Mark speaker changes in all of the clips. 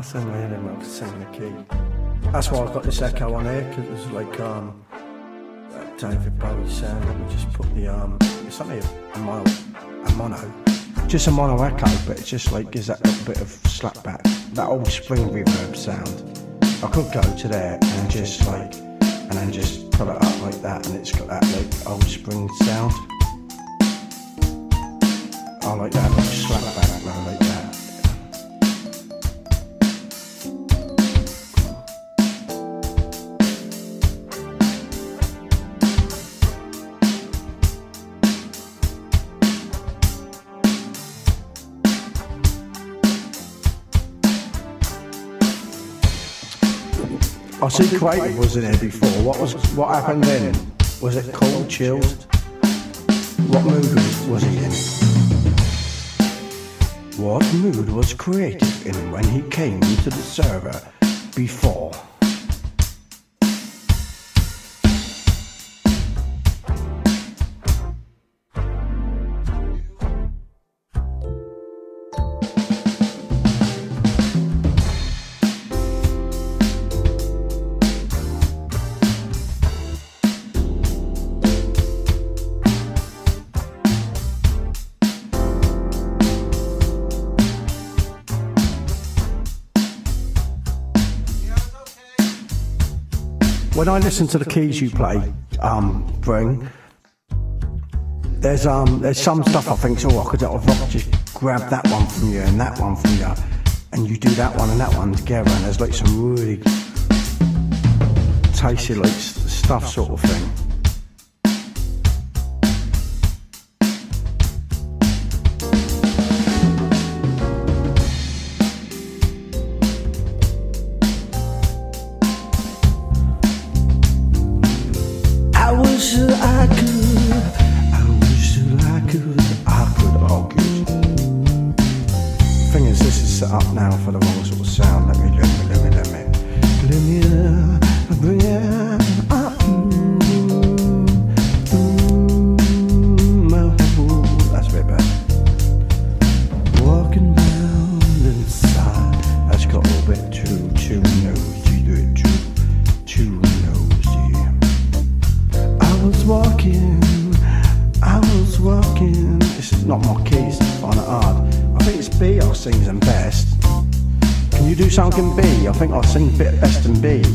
Speaker 1: sing really well, I could sing the key. That's why I've got this echo on here, because it was like David Bowie sound. Let me just put the it's only a mono, just a mono echo, but it just like gives that little bit of slap back, that old spring reverb sound. I could go to there and just put it up like that, and it's got that like old spring sound. I like that little slap back, I like that. I see Creative was in here before. What happened then? Was it cold, chilled? What mood was he in? What mood was Creative in when he came to the server before? When I listen to the keys you play, Bring, there's some stuff I think, I could just grab that one from you and that one from you, and you do that one and that one together, and there's like some really tasty like stuff sort of thing. I wish I could argue. Thing is, this is set up now for the wrong sort of sound. Let me bring it up. That's a bit better. Walking round inside, that's got a little bit too nosy. Do it too nosy. I was walking. This is not my keys, I find it hard. I think it's B I sings in best. Can you do something in B? I think I sing a bit best in B.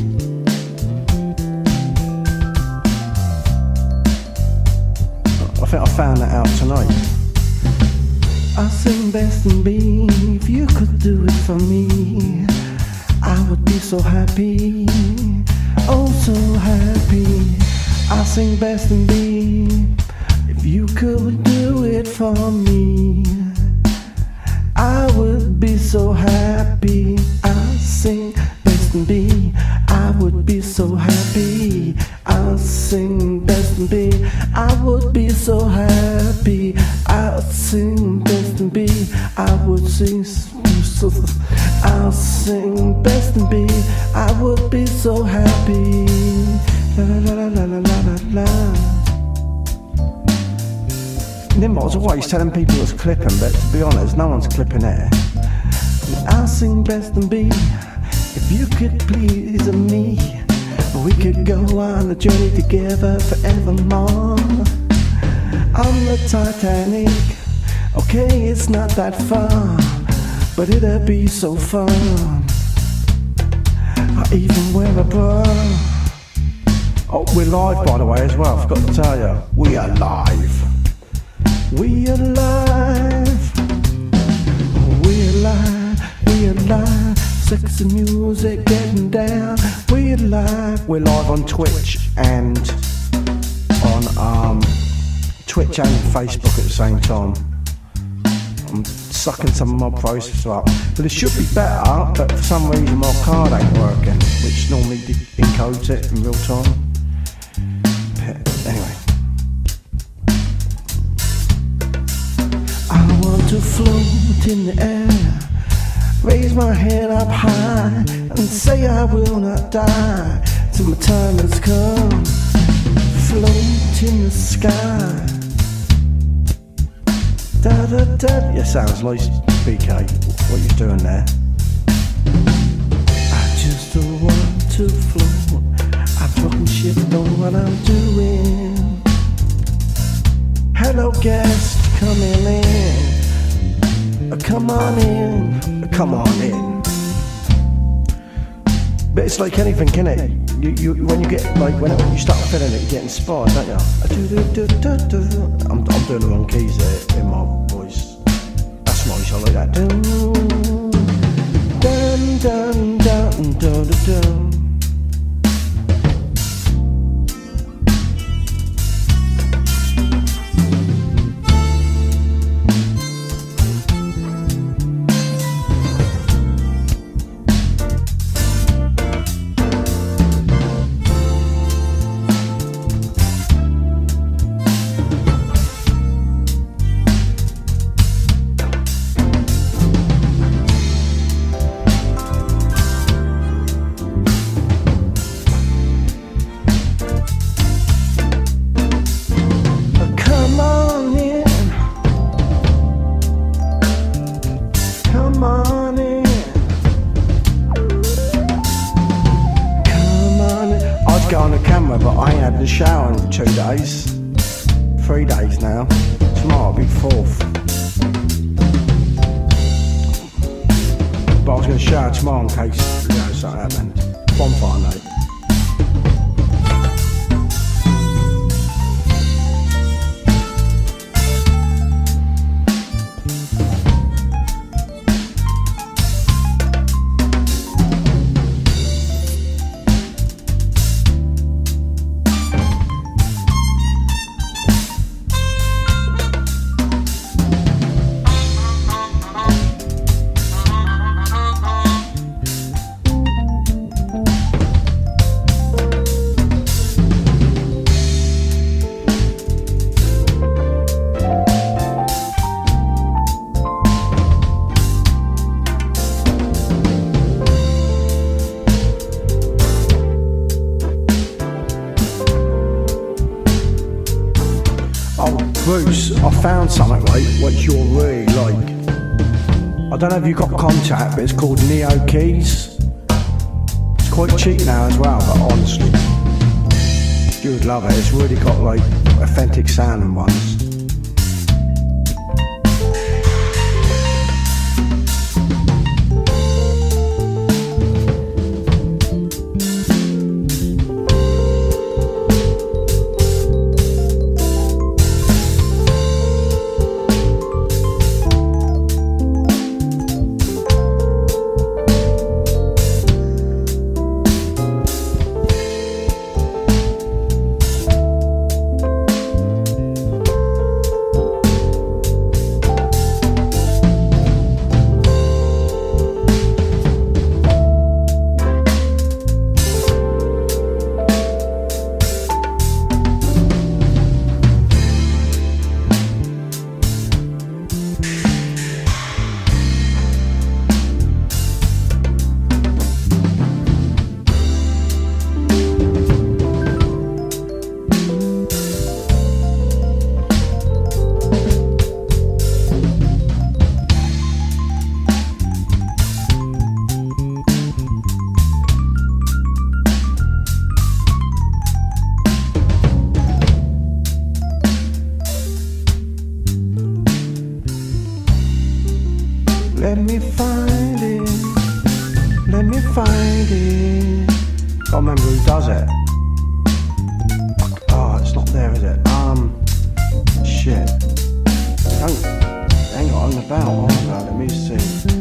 Speaker 1: I think I found that out tonight. I sing best in B. If you could do it for me, I would be so happy. Oh, so happy. I sing best in B. If you could do it for me, I would be so happy. I sing best in B. I would be so happy. I sing best in B. I would be so happy. I sing best in B. I would sing so. I'll sing best in B. I would be so happy. La la la la la la la la. Nimrod's always telling people it's clipping, but to be honest, no one's clipping it. I'll sing best in B. If you could please me, we could go on a journey together forevermore. On the Titanic, okay, it's not that far, but it'll be so fun. I even wear a bra. Oh, we're live by the way as well, I forgot to tell you. We are live. We are live. We are live. We are live. Sexy music getting down. We are live. We're live on Twitch and on Twitch and Facebook at the same time. I'm sucking some of my processor up, but it should be better, but for some reason my card ain't working, which normally encodes it in real time. Anyway, I want to float in the air, raise my head up high, and say I will not die till my time has come. Float in the sky. Da da da. Yeah, sounds like BK. What you doing there? to float. I fucking shit know what I'm doing. Hello guest, coming in. Come on in, come on in. But it's like anything, can it? You when you get like when you start feeling it, you get inspired, don't you? I'm doing the wrong keys there in my voice. That's nice, I like that. Dun dun dun dun dun dun. But I ain't had the shower in 2 days, 3 days now. Tomorrow will be 4th. But I was going to shower tomorrow in case something happened. Bonfire night. Bruce, I found something, right, which you'll really like. I don't know if you've got contact, but it's called Neo Keys. It's quite cheap now as well, but honestly, you would love it. It's really got like authentic sounding ones. Let me find it, let me find it. Can't remember who does it. Oh, it's not there, is it? Shit. Hang on about. Oh no, let me see.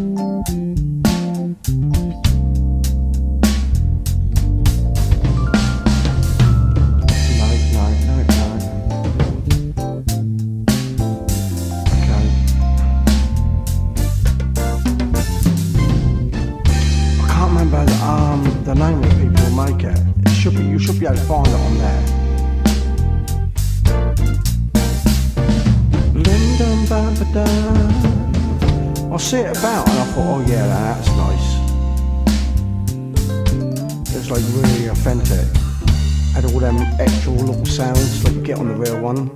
Speaker 1: The name of the people who make it. You should be able to find it on there. Lyndon Babada. I see it about and I thought, oh yeah, that's nice. It's like really authentic. Had all them extra little sounds like you get on the real one.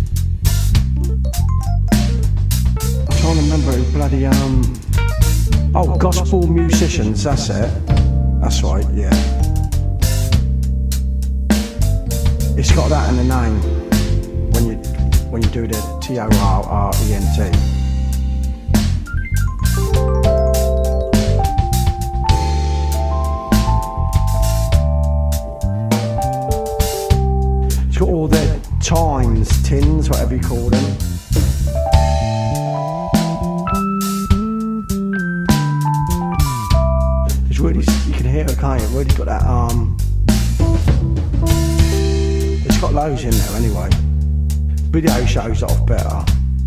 Speaker 1: I'm trying to remember who bloody Oh, gospel musicians, that's it. That's right, yeah. It's got that in the name when you do the Torrent. It's got all the tins, whatever you call them. It's really, you can hear it, can't you? It's really got that it's got loads in there anyway. Video shows it off better.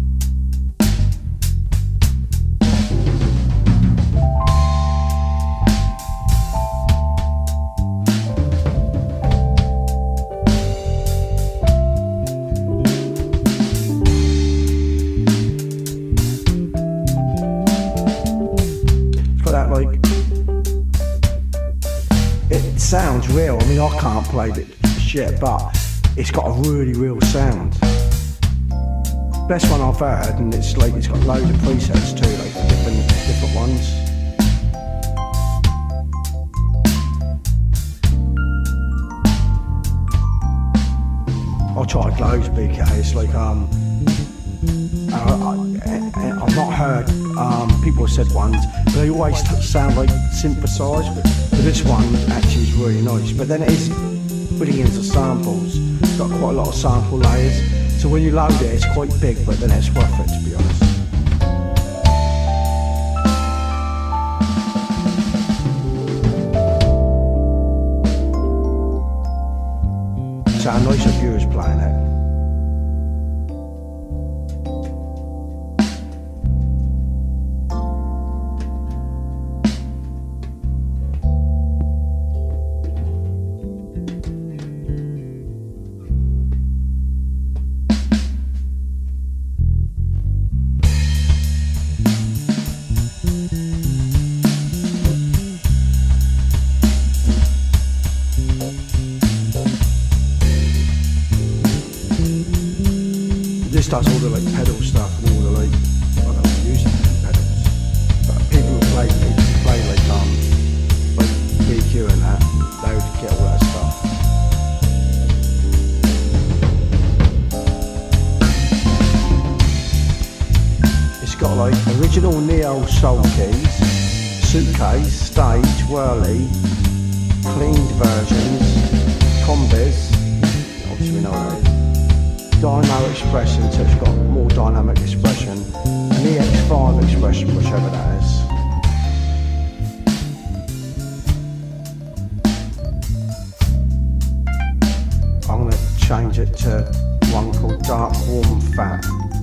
Speaker 1: It sounds real. I mean, I can't play the shit, but it's got a really real sound. Best one I've heard, and it's got loads of presets too, like different ones. I tried loads of BKs, like I've not heard people have said ones, but they always sound like synthesised. But this one actually is really nice. But then it is putting into samples. It's got quite a lot of sample layers. So when you load it, it's quite big, but then it's worth it, to be honest. So how nice of you is playing it. This does all the like pedal stuff and all the like, I don't know, music pedals. But people who play like BQ and that, they would get all that stuff. It's got like original Neo Soul keys, suitcase, stage, whirly, cleaned versions, combis, obviously we know what that is. Dyno expression, so it's got more dynamic expression, and the X5 expression, whichever that is. I'm going to change it to one called Dark Warm Fat.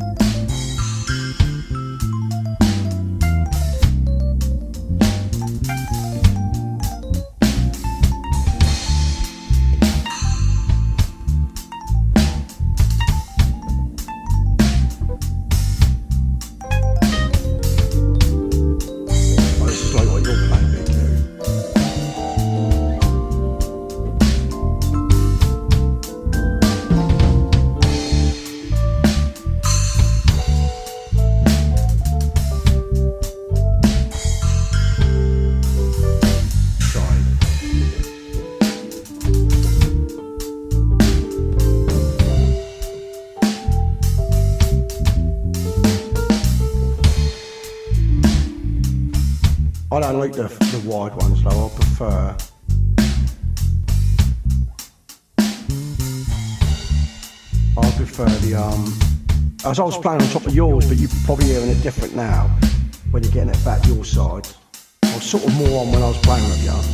Speaker 1: I don't like the wide ones though, I prefer the as I was playing on top of yours, but you're probably hearing it different now when you're getting it back your side. I was sort of more on when I was playing with you.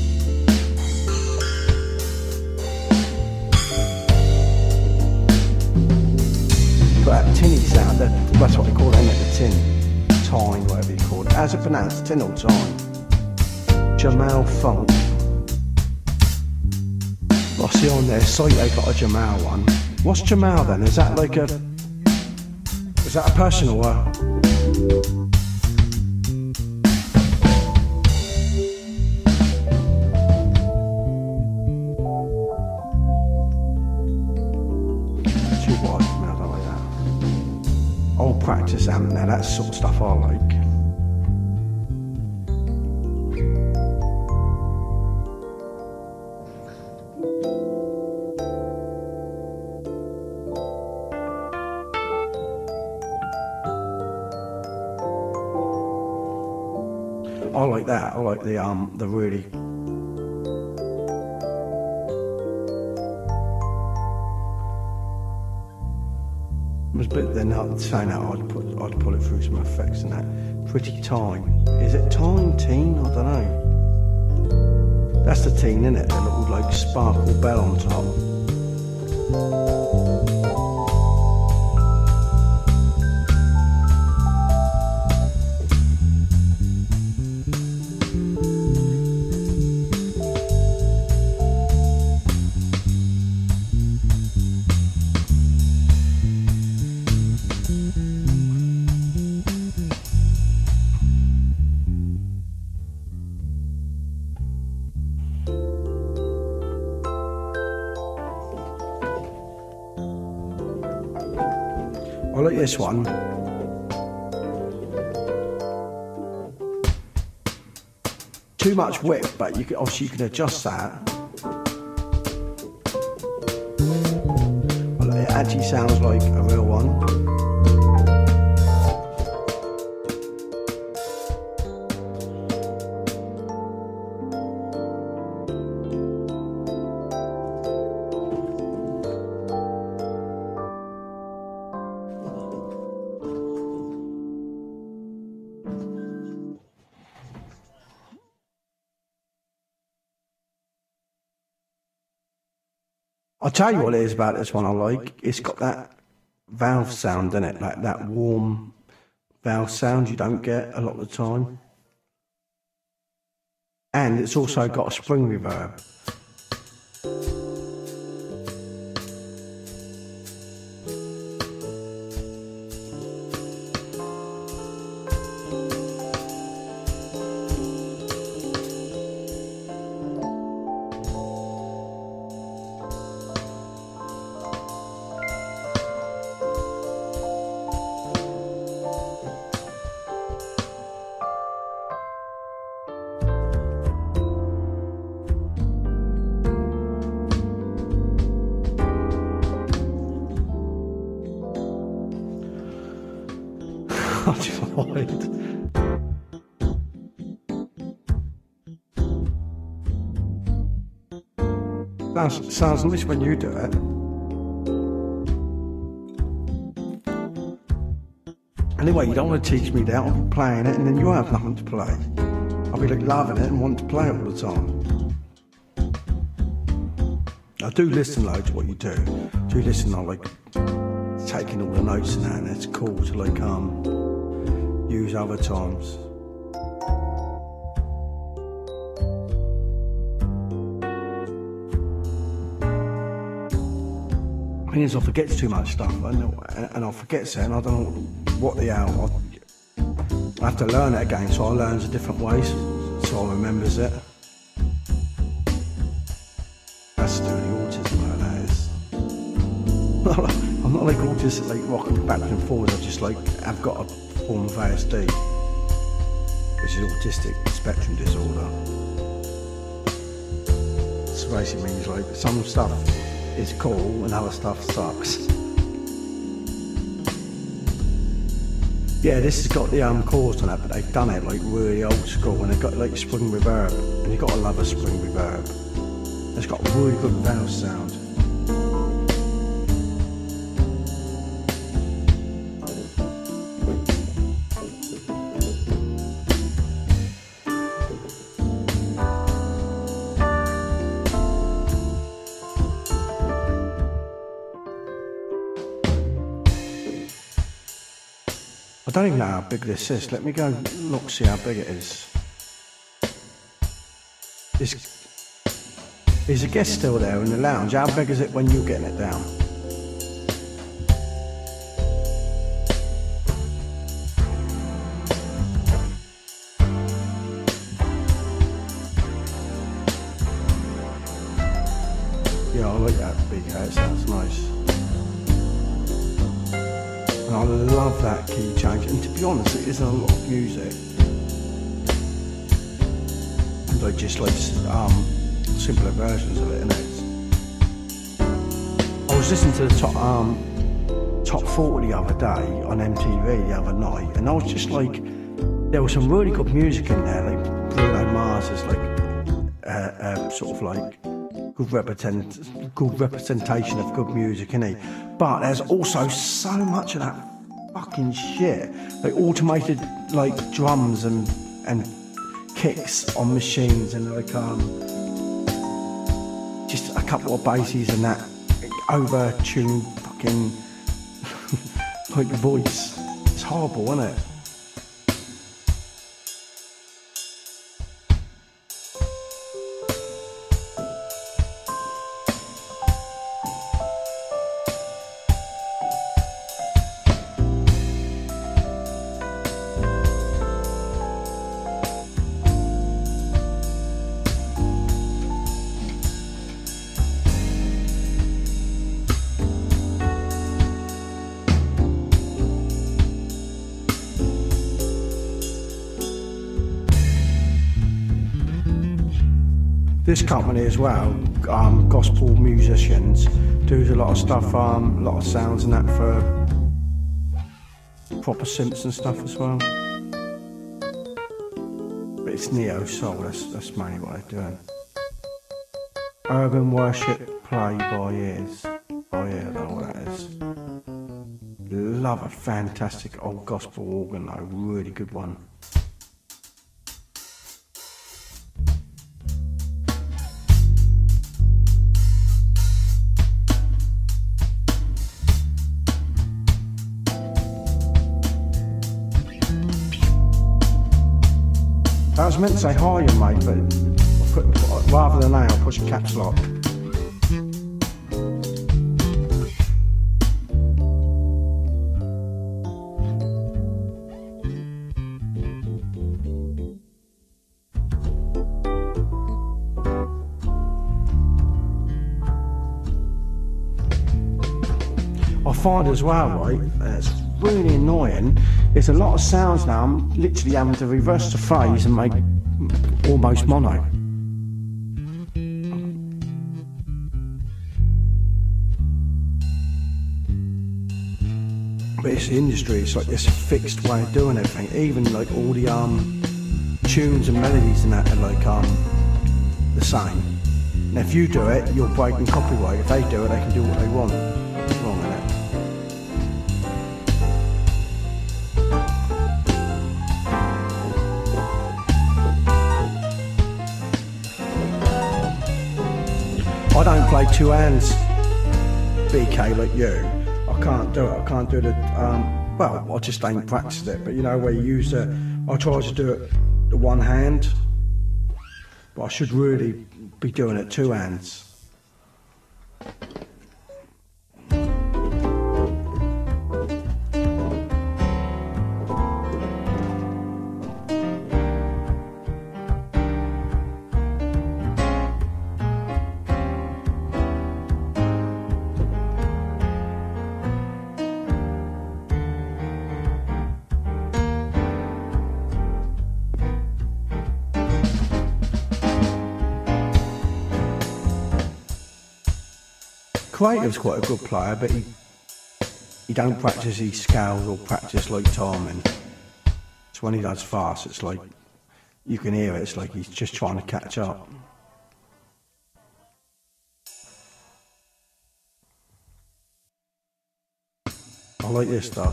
Speaker 1: Got that tinny sound, that's what they call it, isn't it? The tin, tine, whatever you call it. How's it pronounced? Tin or tine? Jamal Funk. I see on their site they got a Jamal one. What's Jamal then? Is that like a person or a... Too wide for me, I don't like that. Old practice amp now, that sort of stuff I like. I like that. I like the really. But then saying that, I'd put it through some effects and that. Pretty Time. Is it Time Teen? I don't know. That's the teen, isn't it? The little like sparkle bell on top. I like this one. Too much width, but obviously you can adjust that. Well, it actually sounds like a real one. I'll tell you what it is about this one I like. It's got that valve sound in it, like that warm valve sound you don't get a lot of the time. And it's also got a spring reverb. Sounds nice when you do it. Anyway, you don't want to teach me that. I'll be playing it and then you won't have nothing to play. I'll be like loving it and wanting to play it all the time. I do listen loads to what you do. I do listen, I like taking all the notes and that, and it's cool to like use other times. The thing is, I forget too much stuff, and I forget it, and I don't know what the hell. I have to learn it again, so I learn it different ways, so I remembers it. That's to do with the autism, like that is. I'm not like autistic, like rocking backwards and forwards. I just like I've got a form of ASD, which is autistic spectrum disorder. So basically means like some stuff is cool and other stuff sucks. Yeah, this has got the chords on it, but they've done it like really old school, and they've got like spring reverb, and you've got to love a spring reverb. It's got a really good valve sound. I don't even know how big this is. Let me go look, see how big it is. Is a guest still there in the lounge? How big is it when you're getting it down? Yeah, I like that big hat, it sounds nice. And I love that key change, and to be honest, it is a lot of music. And I just like simpler versions of it, innit? was listening to the top 40 the other day on MTV the other night, and I was just like, there was some really good music in there, like Bruno Mars is like sort of like good representation of good music, isn't he? But there's also so much of that fucking shit, like automated like drums and kicks on machines, and like just a couple of basses and that over-tuned fucking like voice. It's horrible, isn't it? This company as well, gospel musicians, does a lot of stuff, a lot of sounds and that for proper Simpson stuff as well. But it's neo soul, that's mainly what they're doing. Urban worship play by ears. Oh yeah, I don't know what that is. Love a fantastic old gospel organ though, really good one. I was meant to say hi, mate, but rather than that, I'll push a caps lock. I find as well, right, it's really annoying. There's a lot of sounds now, I'm literally having to reverse the phase and make almost mono. But it's the industry, it's like this fixed way of doing everything. Even like all the tunes and melodies and that are like the same. And if you do it, you're breaking copyright. If they do it, they can do what they want. What's wrong with that? I don't play two hands, BK, like you. I can't do it. I can't do the, well, I just ain't practiced it. But you know, where you use I try to do it the one hand, but I should really be doing it two hands. Creative's quite a good player, but he don't practice his scales or practice like timing. So when he does fast, it's like you can hear it. It's like he's just trying to catch up. I like this stuff.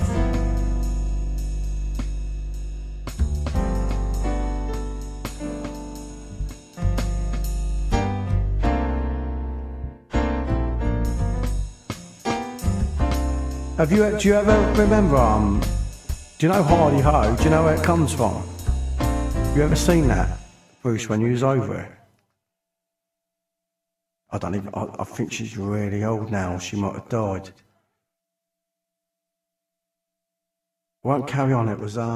Speaker 1: Do you ever remember, do you know Hardy Ho? Do you know where it comes from? You ever seen that, Bruce, when you was over it? I think she's really old now, she might have died. I won't carry on, it was,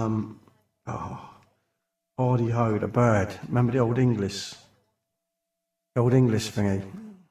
Speaker 1: Hardy Ho, the bird. Remember the Old English thingy?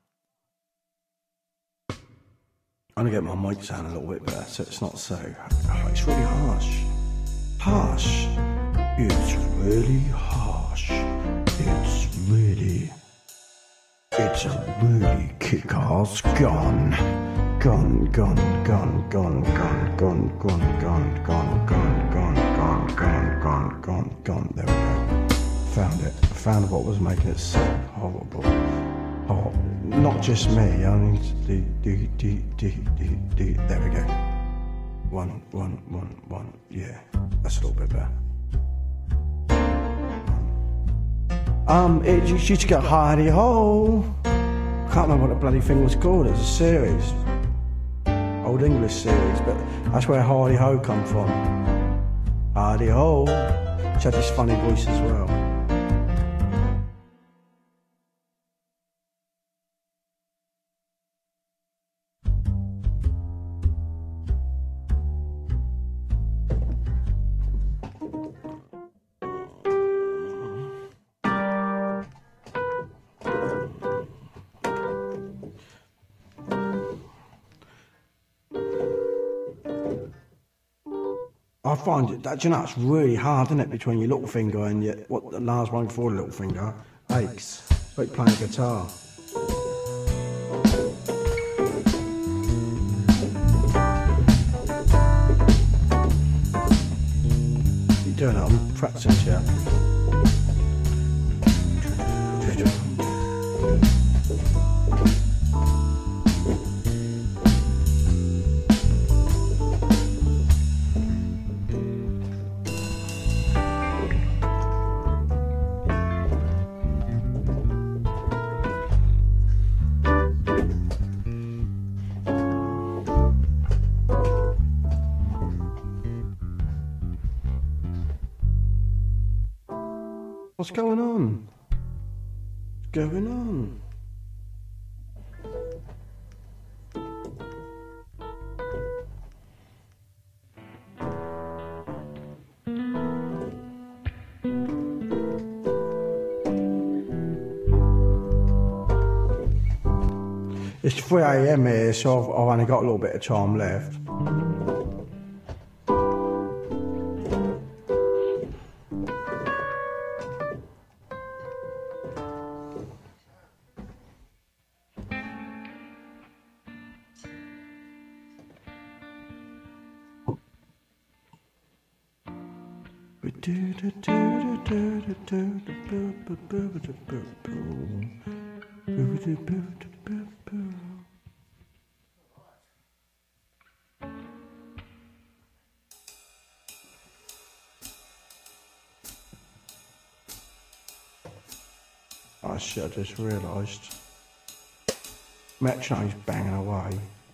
Speaker 1: I'm gonna get my mic sound a little bit better so it's not so... Oh, it's really harsh. Harsh. It's really harsh. It's a really kick-ass gun. Gone, gone, gone, gone, gone, gone, gone, gone, gone, gone, gone, gone, gone, gone, gone, gone. There we go. Found it. Found what was making it so horrible. Oh, not just me. I mean, there we go. One. Yeah, that's a little bit better. It used to get Hardy Ho. Can't remember what the bloody thing was called. It was a series, old English series, but that's where Hardy Ho come from. Hardy Ho. She had this funny voice as well. I find it that, you know, it's really hard, isn't it, between your little finger and your, what the last one before the little finger aches. It's like playing guitar. You're doing it, I'm practicing here. What's going on? What's going on? It's 3 AM here, so I've only got a little bit of time left. Oh shit, I just realised. Metronome's banging away.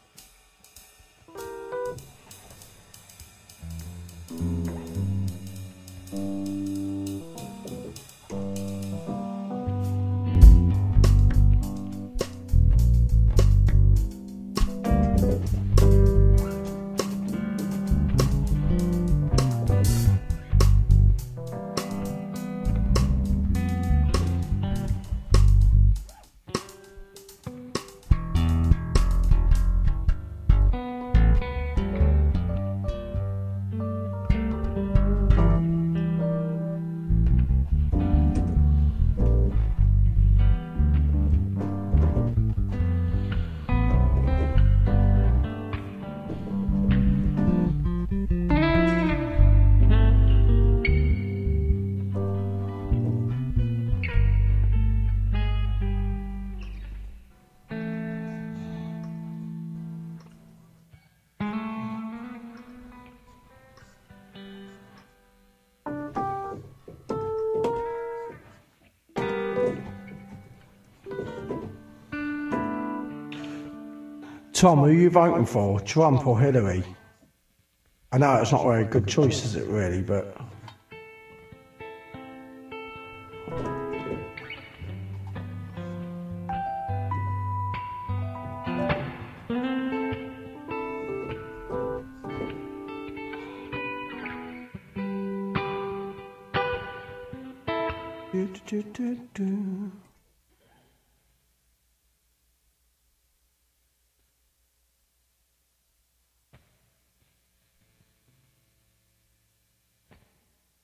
Speaker 1: Tom, who are you voting for, Trump or Hillary? I know it's not a very good choice, is it really, but... do, do, do, do.